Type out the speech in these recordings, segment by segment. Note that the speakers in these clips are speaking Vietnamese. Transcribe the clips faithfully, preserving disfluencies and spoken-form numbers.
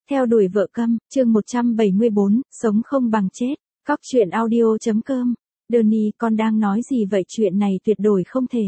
Theo đuổi vợ câm, chương một trăm bảy mươi bốn, sống không bằng chết. Cóc truyện audio chấm com. Donnie, con đang nói gì vậy? Chuyện này tuyệt đối không thể.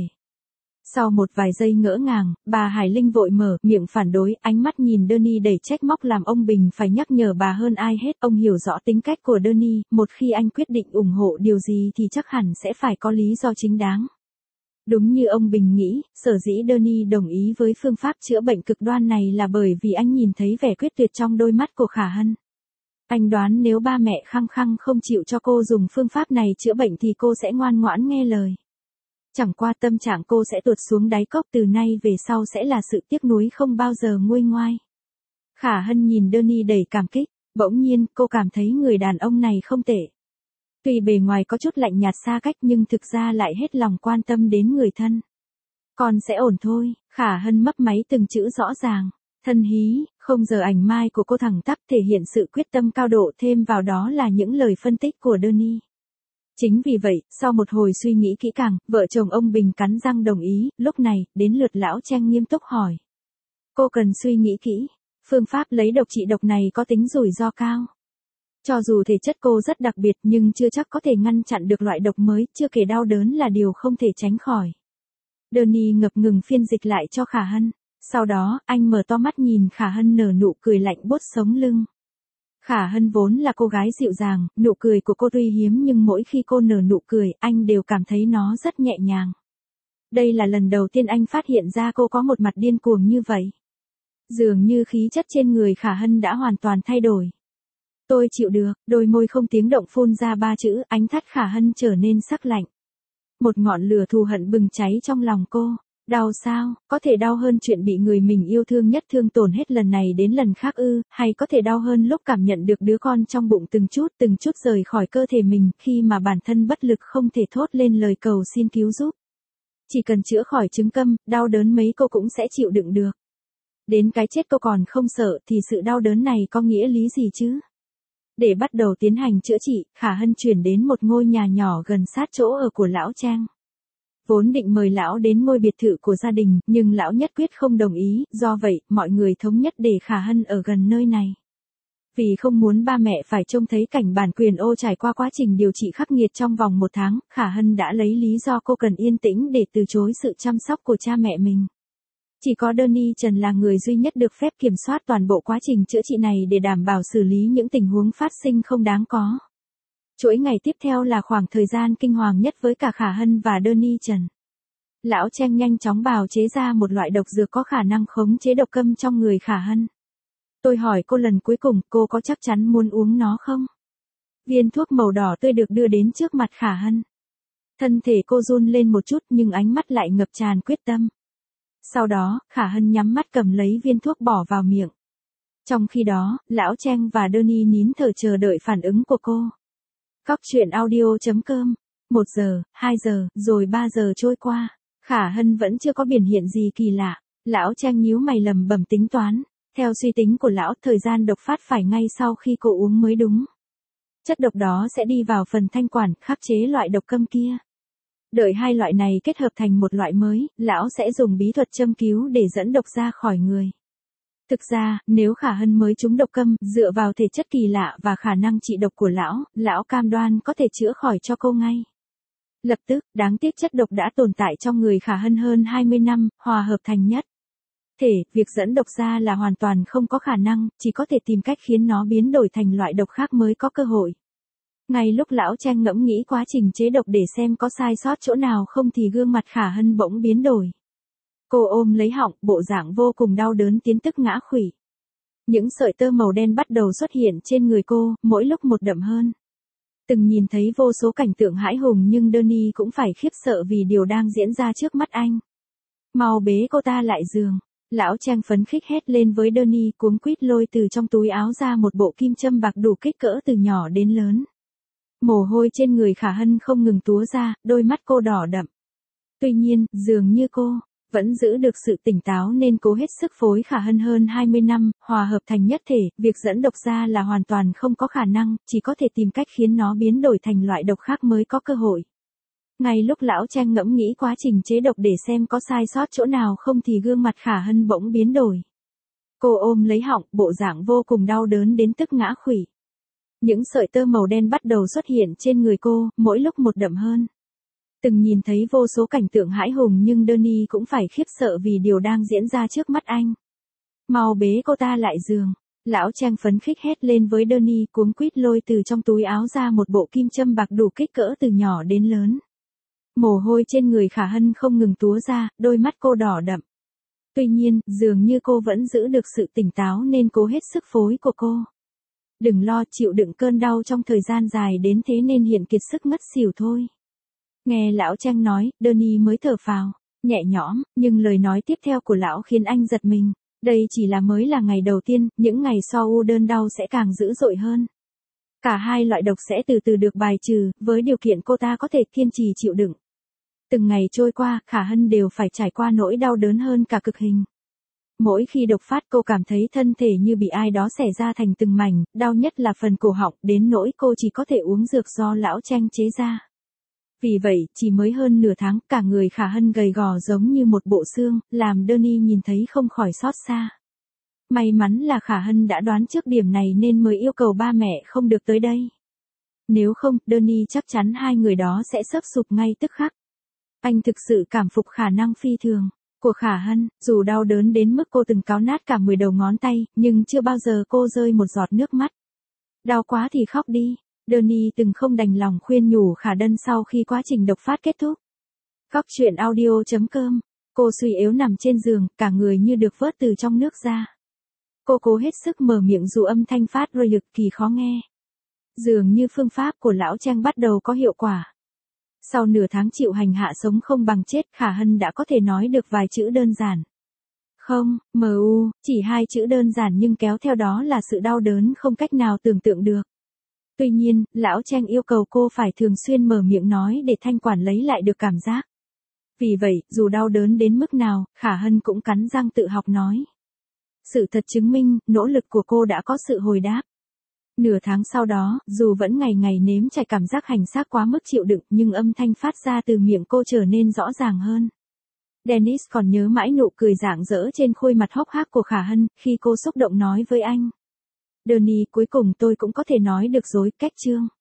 Sau một vài giây ngỡ ngàng, bà Hải Linh vội mở miệng phản đối, ánh mắt nhìn Donnie đầy trách móc làm ông Bình phải nhắc nhở bà hơn ai hết. Ông hiểu rõ tính cách của Donnie, một khi anh quyết định ủng hộ điều gì thì chắc hẳn sẽ phải có lý do chính đáng. Đúng như ông Bình nghĩ, sở dĩ Donnie đồng ý với phương pháp chữa bệnh cực đoan này là bởi vì anh nhìn thấy vẻ quyết tuyệt trong đôi mắt của Khả Hân. Anh đoán nếu ba mẹ khăng khăng không chịu cho cô dùng phương pháp này chữa bệnh thì cô sẽ ngoan ngoãn nghe lời. Chẳng qua tâm trạng cô sẽ tuột xuống đáy cốc, từ nay về sau sẽ là sự tiếc nuối không bao giờ nguôi ngoai. Khả Hân nhìn Donnie đầy cảm kích, bỗng nhiên cô cảm thấy người đàn ông này không tệ. Tuy bề ngoài có chút lạnh nhạt xa cách nhưng thực ra lại hết lòng quan tâm đến người thân. Con sẽ ổn thôi, Khả Hân mấp máy từng chữ rõ ràng. Thân hí, không giờ ảnh mai của cô thẳng tắp thể hiện sự quyết tâm cao độ, thêm vào đó là những lời phân tích của Donnie. Chính vì vậy, sau một hồi suy nghĩ kỹ càng, vợ chồng ông Bình cắn răng đồng ý. Lúc này, đến lượt lão Trang nghiêm túc hỏi. Cô cần suy nghĩ kỹ, phương pháp lấy độc trị độc này có tính rủi ro cao. Cho dù thể chất cô rất đặc biệt nhưng chưa chắc có thể ngăn chặn được loại độc mới, chưa kể đau đớn là điều không thể tránh khỏi. Donnie ngập ngừng phiên dịch lại cho Khả Hân. Sau đó, anh mở to mắt nhìn Khả Hân nở nụ cười lạnh buốt sống lưng. Khả Hân vốn là cô gái dịu dàng, nụ cười của cô tuy hiếm nhưng mỗi khi cô nở nụ cười, anh đều cảm thấy nó rất nhẹ nhàng. Đây là lần đầu tiên anh phát hiện ra cô có một mặt điên cuồng như vậy. Dường như khí chất trên người Khả Hân đã hoàn toàn thay đổi. Tôi chịu được, đôi môi không tiếng động phun ra ba chữ, ánh thắt Khả Hân trở nên sắc lạnh. Một ngọn lửa thù hận bừng cháy trong lòng cô. Đau sao, có thể đau hơn chuyện bị người mình yêu thương nhất thương tổn hết lần này đến lần khác ư, hay có thể đau hơn lúc cảm nhận được đứa con trong bụng từng chút từng chút rời khỏi cơ thể mình, khi mà bản thân bất lực không thể thốt lên lời cầu xin cứu giúp. Chỉ cần chữa khỏi chứng câm, đau đớn mấy cô cũng sẽ chịu đựng được. Đến cái chết cô còn không sợ thì sự đau đớn này có nghĩa lý gì chứ? Để bắt đầu tiến hành chữa trị, Khả Hân chuyển đến một ngôi nhà nhỏ gần sát chỗ ở của lão Trang. Vốn định mời lão đến ngôi biệt thự của gia đình, nhưng lão nhất quyết không đồng ý, do vậy, mọi người thống nhất để Khả Hân ở gần nơi này. Vì không muốn ba mẹ phải trông thấy cảnh bản quyền ô trải qua quá trình điều trị khắc nghiệt trong vòng một tháng, Khả Hân đã lấy lý do cô cần yên tĩnh để từ chối sự chăm sóc của cha mẹ mình. Chỉ có Donnie Trần là người duy nhất được phép kiểm soát toàn bộ quá trình chữa trị này để đảm bảo xử lý những tình huống phát sinh không đáng có. Chuỗi ngày tiếp theo là khoảng thời gian kinh hoàng nhất với cả Khả Hân và Donnie Trần. Lão Trang nhanh chóng bào chế ra một loại độc dược có khả năng khống chế độc câm trong người Khả Hân. Tôi hỏi cô lần cuối cùng, cô có chắc chắn muốn uống nó không? Viên thuốc màu đỏ tươi được đưa đến trước mặt Khả Hân. Thân thể cô run lên một chút nhưng ánh mắt lại ngập tràn quyết tâm. Sau đó, Khả Hân nhắm mắt cầm lấy viên thuốc bỏ vào miệng. Trong khi đó, lão Trang và Donnie nín thở chờ đợi phản ứng của cô. Cóc truyện audio chấm com. Một giờ, hai giờ, rồi ba giờ trôi qua. Khả Hân vẫn chưa có biểu hiện gì kỳ lạ. Lão Trang nhíu mày lầm bầm tính toán. Theo suy tính của lão, thời gian độc phát phải ngay sau khi cô uống mới đúng. Chất độc đó sẽ đi vào phần thanh quản, khắc chế loại độc câm kia. Đợi hai loại này kết hợp thành một loại mới, lão sẽ dùng bí thuật châm cứu để dẫn độc ra khỏi người. Thực ra, nếu Khả Hân mới trúng độc câm, dựa vào thể chất kỳ lạ và khả năng trị độc của lão, lão cam đoan có thể chữa khỏi cho cô ngay. Lập tức, đáng tiếc chất độc đã tồn tại trong người Khả Hân hơn hai mươi năm, hòa hợp thành nhất thể, việc dẫn độc ra là hoàn toàn không có khả năng, chỉ có thể tìm cách khiến nó biến đổi thành loại độc khác mới có cơ hội. Ngay lúc lão Trang ngẫm nghĩ quá trình chế độc để xem có sai sót chỗ nào không thì gương mặt Khả Hân bỗng biến đổi. Cô ôm lấy họng, bộ dạng vô cùng đau đớn tiến tức ngã khuỵu. Những sợi tơ màu đen bắt đầu xuất hiện trên người cô, mỗi lúc một đậm hơn. Từng nhìn thấy vô số cảnh tượng hãi hùng nhưng Donnie cũng phải khiếp sợ vì điều đang diễn ra trước mắt anh. Mau bế cô ta lại giường. Lão Trang phấn khích hét lên với Donnie, cuống quýt lôi từ trong túi áo ra một bộ kim châm bạc đủ kích cỡ từ nhỏ đến lớn. Mồ hôi trên người Khả Hân không ngừng túa ra, đôi mắt cô đỏ đậm. Tuy nhiên, dường như cô vẫn giữ được sự tỉnh táo nên cố hết sức phối Khả Hân hơn hai mươi năm, hòa hợp thành nhất thể, việc dẫn độc ra là hoàn toàn không có khả năng, chỉ có thể tìm cách khiến nó biến đổi thành loại độc khác mới có cơ hội. Ngay lúc lão Trang ngẫm nghĩ quá trình chế độc để xem có sai sót chỗ nào không thì gương mặt Khả Hân bỗng biến đổi. Cô ôm lấy họng, bộ dạng vô cùng đau đớn đến tức ngã khuỵu. Những sợi tơ màu đen bắt đầu xuất hiện trên người cô, mỗi lúc một đậm hơn. Từng nhìn thấy vô số cảnh tượng hãi hùng nhưng Danny cũng phải khiếp sợ vì điều đang diễn ra trước mắt anh. Mau bế cô ta lại giường. Lão Trang phấn khích hét lên với Danny, cuống quýt lôi từ trong túi áo ra một bộ kim châm bạc đủ kích cỡ từ nhỏ đến lớn. Mồ hôi trên người Khả Hân không ngừng túa ra, đôi mắt cô đỏ đậm. Tuy nhiên, dường như cô vẫn giữ được sự tỉnh táo nên cố hết sức phối của cô. Đừng lo, chịu đựng cơn đau trong thời gian dài đến thế nên hiện kiệt sức ngất xỉu thôi. Nghe lão Trang nói, Danny mới thở phào, nhẹ nhõm, nhưng lời nói tiếp theo của lão khiến anh giật mình. Đây chỉ là mới là ngày đầu tiên, những ngày sau u đơn đau sẽ càng dữ dội hơn. Cả hai loại độc sẽ từ từ được bài trừ, với điều kiện cô ta có thể kiên trì chịu đựng. Từng ngày trôi qua, Khả Hân đều phải trải qua nỗi đau đớn hơn cả cực hình. Mỗi khi độc phát cô cảm thấy thân thể như bị ai đó xẻ ra thành từng mảnh, đau nhất là phần cổ họng, đến nỗi cô chỉ có thể uống dược do lão Trang chế ra. Vì vậy, chỉ mới hơn nửa tháng, cả người Khả Hân gầy gò giống như một bộ xương, làm Danny nhìn thấy không khỏi xót xa. May mắn là Khả Hân đã đoán trước điểm này nên mới yêu cầu ba mẹ không được tới đây. Nếu không, Danny chắc chắn hai người đó sẽ sấp sụp ngay tức khắc. Anh thực sự cảm phục khả năng phi thường của Khả Hân, dù đau đớn đến mức cô từng cáo nát cả mười đầu ngón tay, nhưng chưa bao giờ cô rơi một giọt nước mắt. Đau quá thì khóc đi. Danny từng không đành lòng khuyên nhủ Khả Đân sau khi quá trình độc phát kết thúc. Cóc truyện audio chấm com. Cô suy yếu nằm trên giường, cả người như được vớt từ trong nước ra. Cô cố hết sức mở miệng dù âm thanh phát ra cực kỳ khó nghe. Dường như phương pháp của lão Trang bắt đầu có hiệu quả. Sau nửa tháng chịu hành hạ sống không bằng chết, Khả Hân đã có thể nói được vài chữ đơn giản. Không, mu, chỉ hai chữ đơn giản nhưng kéo theo đó là sự đau đớn không cách nào tưởng tượng được. Tuy nhiên, lão Trang yêu cầu cô phải thường xuyên mở miệng nói để thanh quản lấy lại được cảm giác. Vì vậy, dù đau đớn đến mức nào, Khả Hân cũng cắn răng tự học nói. Sự thật chứng minh, nỗ lực của cô đã có sự hồi đáp. Nửa tháng sau đó, dù vẫn ngày ngày nếm trải cảm giác hành xác quá mức chịu đựng nhưng âm thanh phát ra từ miệng cô trở nên rõ ràng hơn. Dennis còn nhớ mãi nụ cười rạng rỡ trên khuôn mặt hốc hác của Khả Hân khi cô xúc động nói với anh. Danny, cuối cùng tôi cũng có thể nói được dối cách chương.